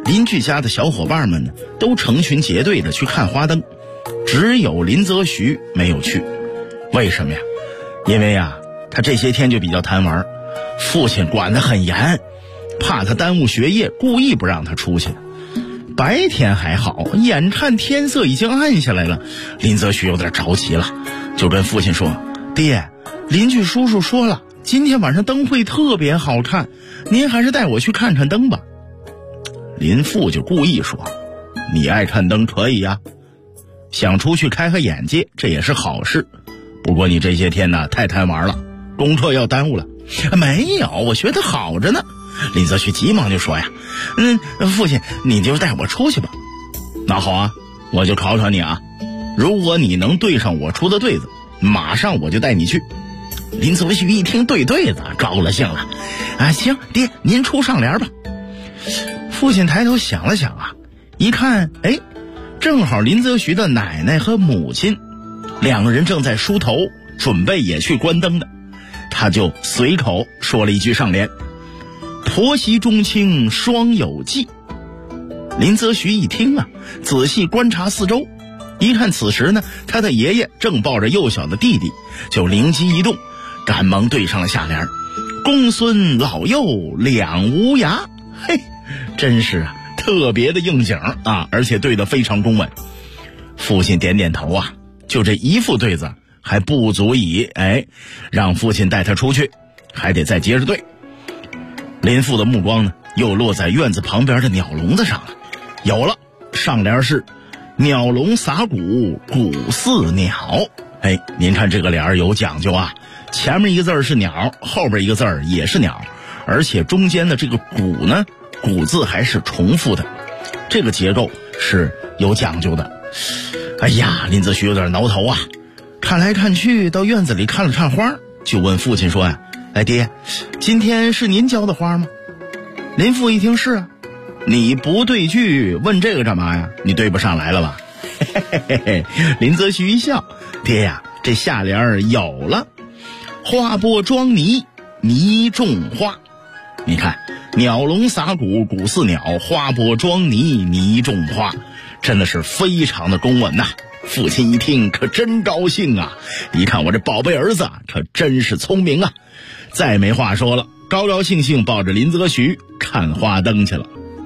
邻居家的小伙伴们呢，都成群结队的去看花灯，只有林则徐没有去。为什么呀？因为呀，他这些天就比较贪玩，父亲管得很严，怕他耽误学业，故意不让他出去。白天还好，眼看天色已经暗下来了，林则徐有点着急了，就跟父亲说：爹，邻居叔叔说了，今天晚上灯会特别好看，您还是带我去看看灯吧。林父就故意说：你爱看灯可以呀，想出去开开眼界，这也是好事。不过你这些天呢，太贪玩了，功课要耽误了。没有，我学得好着呢。林则徐急忙就说呀：父亲，你就带我出去吧。那好啊，我就考考你啊，如果你能对上我出的对子，马上我就带你去。林则徐一听对子，高了兴了。行，爹，您出上联吧。父亲抬头想了想啊，一看，正好林则徐的奶奶和母亲两个人正在梳头，准备也去关灯的，他就随口说了一句上联：婆媳中亲双有忌。林则徐一听啊，仔细观察四周，一看此时呢，他的爷爷正抱着幼小的弟弟，就灵机一动，赶忙对上了下联：公孙老幼两无涯。嘿，真是啊，特别的应景啊，而且对得非常公稳。父亲点点头啊，就这一副对子还不足以让父亲带他出去，还得再接着对。林父的目光呢，又落在院子旁边的鸟笼子上了。有了，上联是鸟笼撒谷，谷似鸟。您看这个联儿有讲究啊，前面一个字是鸟，后边一个字也是鸟，而且中间的这个谷呢，谷字还是重复的，这个结构是有讲究的。林则徐有点挠头啊，看来看去到院子里看了看花，就问父亲说呀：爹，今天是您浇的花吗？林父一听是啊。你不对句问这个干嘛呀？你对不上来了吧？林则徐一笑：爹呀，这下联有了，花播装泥，泥种花。你看，鸟笼撒谷，谷似鸟，花播装泥，泥种花，真的是非常的公稳呐。父亲一听可真高兴啊，一看我这宝贝儿子可真是聪明啊，再没话说了，高高兴兴抱着林则徐看花灯去了。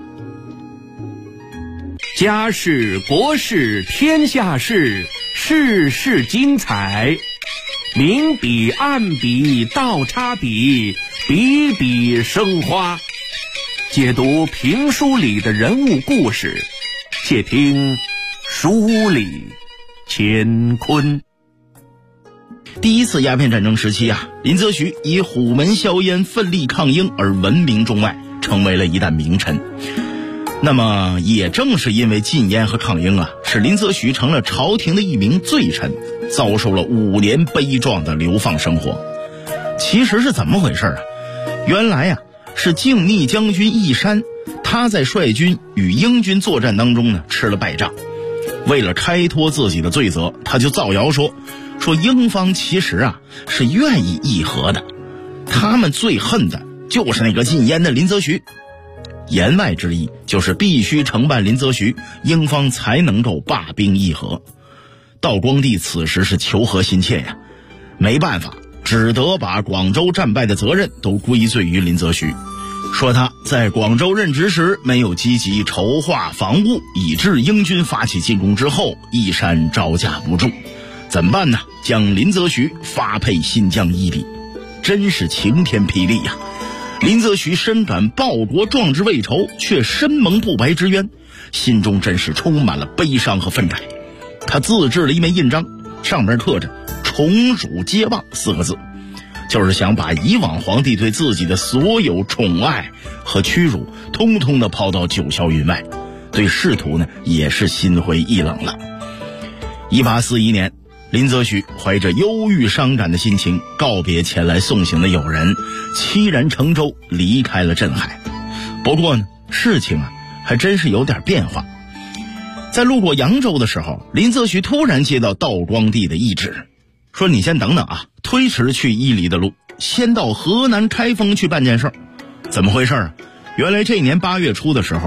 家事国事天下事，事事精彩，明笔暗笔倒插笔，笔笔生花。解读评书里的人物故事，且听书里乾坤。 第一次鸦片战争时期啊，林则徐以虎门销烟奋力抗英而闻名中外，成为了一代名臣。那么也正是因为禁烟和抗英啊，使林则徐成了朝廷的一名罪臣，遭受了5年悲壮的流放生活。其实是怎么回事啊？原来呀，是靖逆将军义山，他在率军与英军作战当中呢吃了败仗，为了开脱自己的罪责，他就造谣说英方其实啊是愿意议和的，他们最恨的就是那个禁烟的林则徐。言外之意就是必须承办林则徐，英方才能够罢兵议和。道光帝此时是求和心切呀，没办法，只得把广州战败的责任都归罪于林则徐，说他在广州任职时没有积极筹划防务，以致英军发起进攻之后，义山招架不住。怎么办呢？将林则徐发配新疆伊犁，真是晴天霹雳呀！林则徐深感报国壮志未酬，却身蒙不白之冤，心中真是充满了悲伤和愤慨。他自制了一枚印章，上面刻着宠辱皆忘4个字，就是想把以往皇帝对自己的所有宠爱和屈辱通通的抛到九霄云外，对仕途呢也是心灰意冷了。1841年，林则徐怀着忧郁伤感的心情告别前来送行的友人，凄然乘舟离开了镇海。不过呢，事情还真是有点变化。在路过扬州的时候，林则徐突然接到道光帝的懿旨，说你先等等啊，推迟去伊犁的路，先到河南开封去办件事。怎么回事啊？原来这年8月初的时候啊，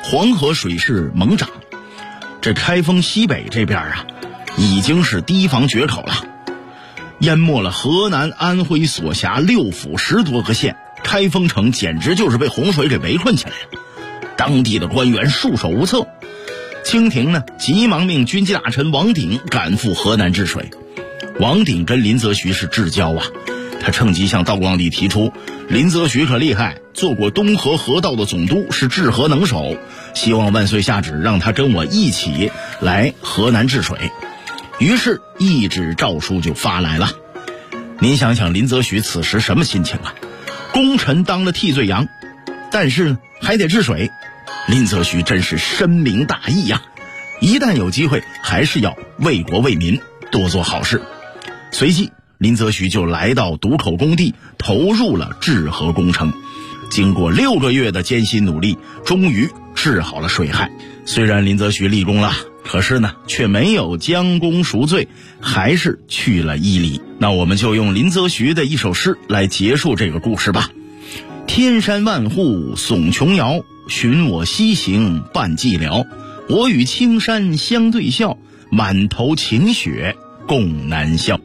黄河水势猛涨，这开封西北这边啊，已经是堤防决口了，淹没了河南、安徽所辖6府10多个县，开封城简直就是被洪水给围困起来了。当地的官员束手无策，清廷呢急忙命军机大臣王鼎赶赴河南治水。王鼎跟林则徐是至交啊，他趁机向道光帝提出，林则徐可厉害，做过东河河道的总督，是治河能手，希望万岁下旨让他跟我一起来河南治水。于是一纸诏书就发来了。您想想林则徐此时什么心情啊？功臣当了替罪羊，但是呢还得治水，林则徐真是深明大义呀，一旦有机会还是要为国为民多做好事。随即林则徐就来到渡口工地，投入了治河工程。经过6个月的艰辛努力，终于治好了水害。虽然林则徐立功了，可是呢却没有将功赎罪，还是去了伊犁。那我们就用林则徐的一首诗来结束这个故事吧。天山万户耸琼瑶，寻我西行伴寂寥。我与青山相对笑，满头晴雪共南笑。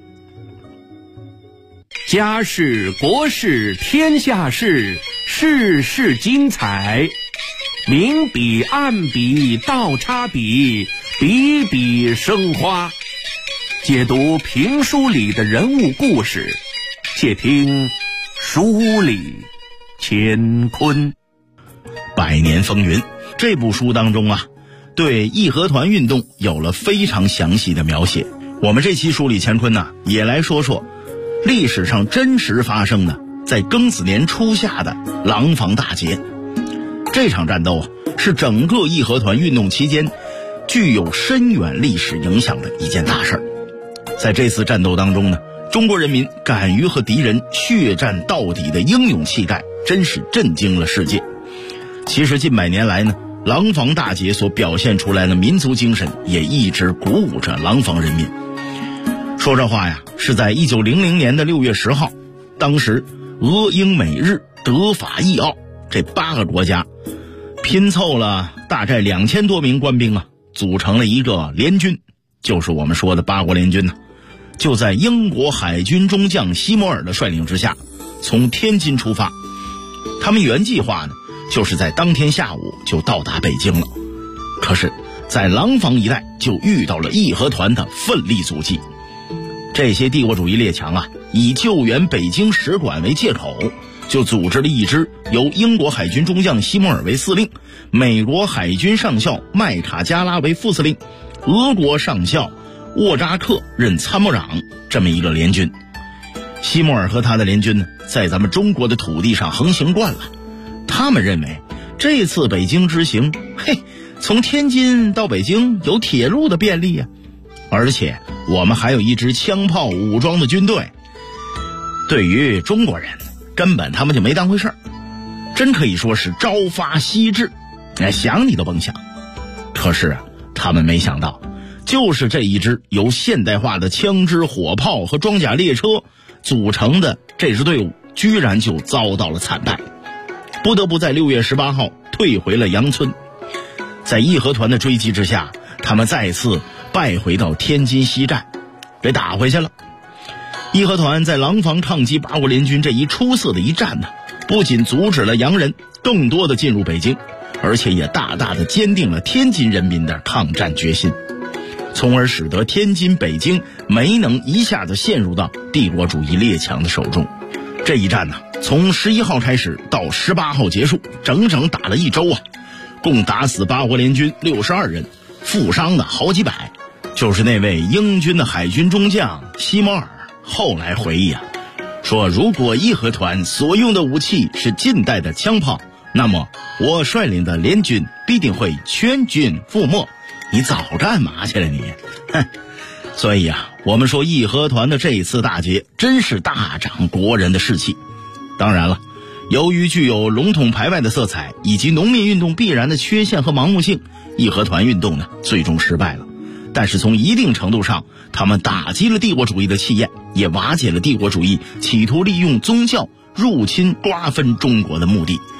家事国事天下事，事事精彩。明笔暗笔倒插笔，笔笔生花。解读评书里的人物故事，且听书里乾坤。 百年风云这部书当中啊，对义和团运动有了非常详细的描写。我们这期书里乾坤呢，也来说说历史上真实发生的在庚子年初夏的廊坊大捷。这场战斗啊，是整个义和团运动期间具有深远历史影响的一件大事。在这次战斗当中呢，中国人民敢于和敌人血战到底的英勇气概真是震惊了世界。其实近100年来呢，廊坊大捷所表现出来的民族精神也一直鼓舞着廊坊人民。说这话呀，是在1900年的6月10号，当时俄英美日德法意奥这8个国家拼凑了大概2000多名官兵啊，组成了一个联军，就是我们说的8国联军呢。就在英国海军中将西摩尔的率领之下，从天津出发。他们原计划呢，就是在当天下午就到达北京了。可是在廊坊一带就遇到了义和团的奋力阻击。这些帝国主义列强啊，以救援北京使馆为借口，就组织了一支由英国海军中将西摩尔为司令，美国海军上校麦卡加拉为副司令，俄国上校沃扎克任参谋长，这么一个联军。西摩尔和他的联军呢，在咱们中国的土地上横行惯了，他们认为这次北京之行，从天津到北京有铁路的便利啊，而且我们还有一支枪炮武装的军队。对于中国人，根本他们就没当回事儿，真可以说是朝发夕至，想你都甭想。可是啊，他们没想到，就是这一支由现代化的枪支、火炮和装甲列车组成的这支队伍，居然就遭到了惨败，不得不在6月18号退回了杨村。在义和团的追击之下，他们再次败回到天津西站，给打回去了。义和团在廊坊抗击8国联军这一出色的一战呢，不仅阻止了洋人更多的进入北京，而且也大大的坚定了天津人民的抗战决心，从而使得天津、北京没能一下子陷入到帝国主义列强的手中。这一战呢，从11号开始到18号结束，整整打了1周啊，共打死8国联军62人，负伤的好几百。就是那位英军的海军中将西摩尔后来回忆啊，说如果义和团所用的武器是近代的枪炮，那么我率领的联军必定会全军覆没。你早干嘛去了你？所以啊，我们说义和团的这一次大捷真是大长国人的士气。当然了，由于具有笼统排外的色彩以及农民运动必然的缺陷和盲目性，义和团运动呢最终失败了。但是从一定程度上，他们打击了帝国主义的气焰，也瓦解了帝国主义企图利用宗教入侵瓜分中国的目的，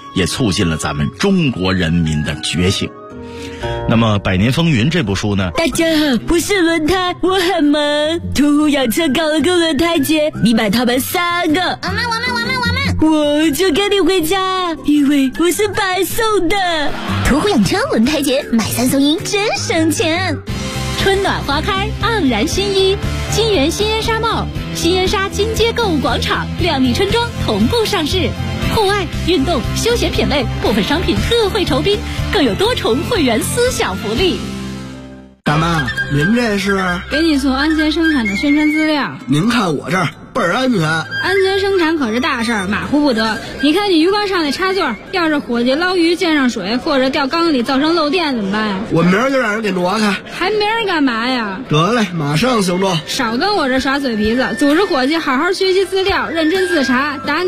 也促进了咱们中国人民的觉醒。那么《百年风云》这部书呢？ 大家好，我是轮胎，我很忙。途虎养车搞了个轮胎节，你买他们3个。我就跟你回家，因为我是白送的。 途虎养车轮胎节，买3送1，真省钱。 春暖花开，盎然新衣，金源新烟纱帽、新烟纱金街购物广场靓丽春装同步上市。户外、运动、休闲品类部分商品特惠酬宾，更有多重会员私享福利。 大妈，您这是？ 给你送安全生产的宣传资料。 您看我这儿倍儿安全。 安全生产可是大事儿，马虎不得。你看你鱼缸上那插座，要是伙计捞鱼溅上水，或者掉缸里造成漏电怎么办呀？ 我明儿就让人给挪开。 还明儿干嘛呀？ 得嘞，马上行动。 少跟我这耍嘴皮子，组织伙计好好学习资料，认真自查，打你